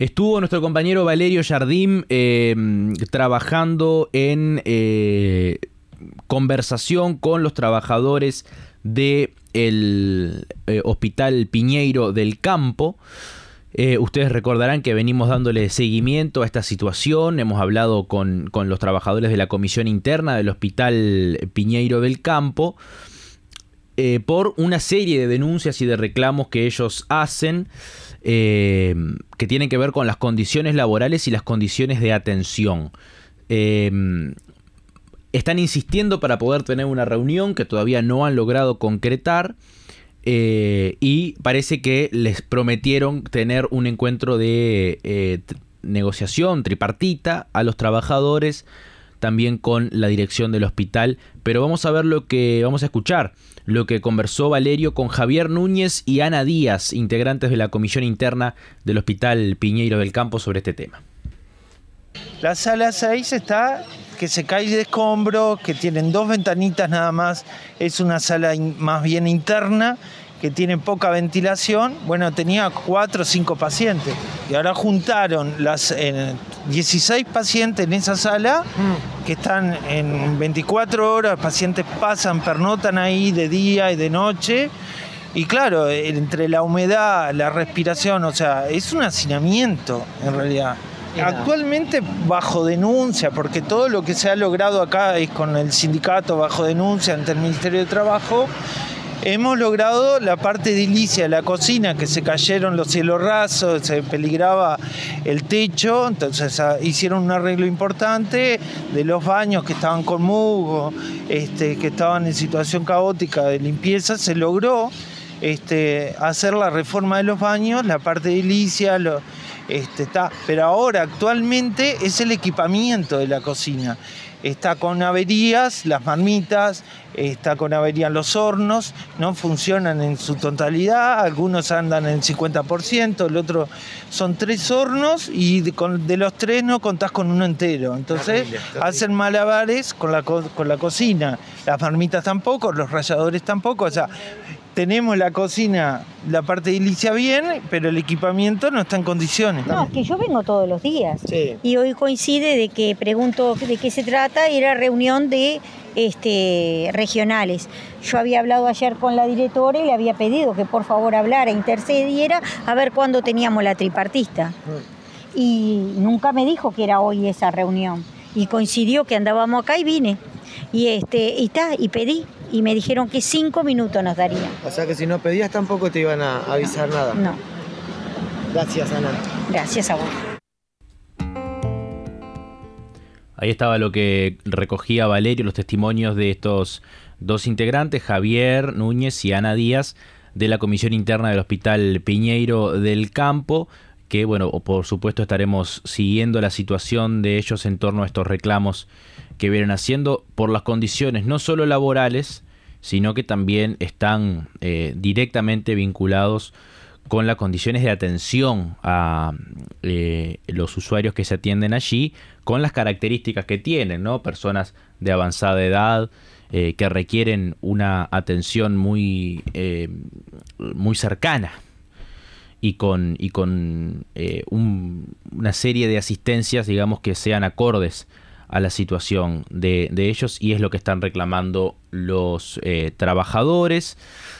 Estuvo nuestro compañero Valerio Jardim trabajando en conversación con los trabajadores del Hospital Piñeiro del Campo. Ustedes recordarán que venimos dándole seguimiento a esta situación. Hemos hablado con los trabajadores de la comisión interna del Hospital Piñeiro del Campo por una serie de denuncias y de reclamos que ellos hacen que tienen que ver con las condiciones laborales y las condiciones de atención. Están insistiendo para poder tener una reunión que todavía no han logrado concretar. Y parece que les prometieron tener un encuentro de negociación tripartita a los trabajadores, también con la dirección del hospital. Pero vamos a escuchar lo que conversó Valerio con Javier Núñez y Ana Díaz, integrantes de la comisión interna del Hospital Piñeiro del Campo, sobre este tema. La sala 6 está que se cae de escombros, que tienen 2 ventanitas nada más, es una sala más bien interna, que tiene poca ventilación. Bueno, tenía 4 o 5 pacientes y ahora juntaron 16 pacientes en esa sala que están en 24 horas, pacientes pasan, pernotan ahí de día y de noche. Y claro, entre la humedad, la respiración, o sea, es un hacinamiento en realidad. Actualmente bajo denuncia, porque todo lo que se ha logrado acá es con el sindicato bajo denuncia ante el Ministerio de Trabajo. Hemos logrado la parte edilicia, la cocina, que se cayeron los cielos rasos, se peligraba el techo, entonces hicieron un arreglo importante de los baños que estaban con musgo, que estaban en situación caótica de limpieza. Se logró hacer la reforma de los baños, la parte edilicia, está, pero ahora actualmente es el equipamiento de la cocina. Está con averías las marmitas, está con averías los hornos, no funcionan en su totalidad, algunos andan en 50%, el otro son 3 hornos y de los 3 no contás con uno entero. Entonces terrible. Hacen malabares con la cocina, las marmitas tampoco, los ralladores tampoco, o sea, tenemos la cocina, la parte edilicia bien, pero el equipamiento no está en condiciones. No, es que yo vengo todos los días. Sí. Y hoy coincide de que pregunto de qué se trata, era reunión de regionales. Yo había hablado ayer con la directora y le había pedido que por favor hablara, intercediera, a ver cuándo teníamos la tripartista. Y nunca me dijo que era hoy esa reunión. Y coincidió que andábamos acá y vine. Y pedí. Y me dijeron que 5 minutos nos darían. O sea que si no pedías tampoco te iban a avisar nada. No. Gracias, Ana. Gracias a vos. Ahí estaba lo que recogía Valerio, los testimonios de estos 2 integrantes, Javier Núñez y Ana Díaz, de la comisión interna del Hospital Piñeiro del Campo, que bueno, por supuesto estaremos siguiendo la situación de ellos en torno a estos reclamos que vienen haciendo por las condiciones no solo laborales, sino que también están directamente vinculados con las condiciones de atención a los usuarios que se atienden allí, con las características que tienen, ¿no? Personas de avanzada edad que requieren una atención muy cercana y con una serie de asistencias, digamos, que sean acordes a la situación de ellos, y es lo que están reclamando los trabajadores.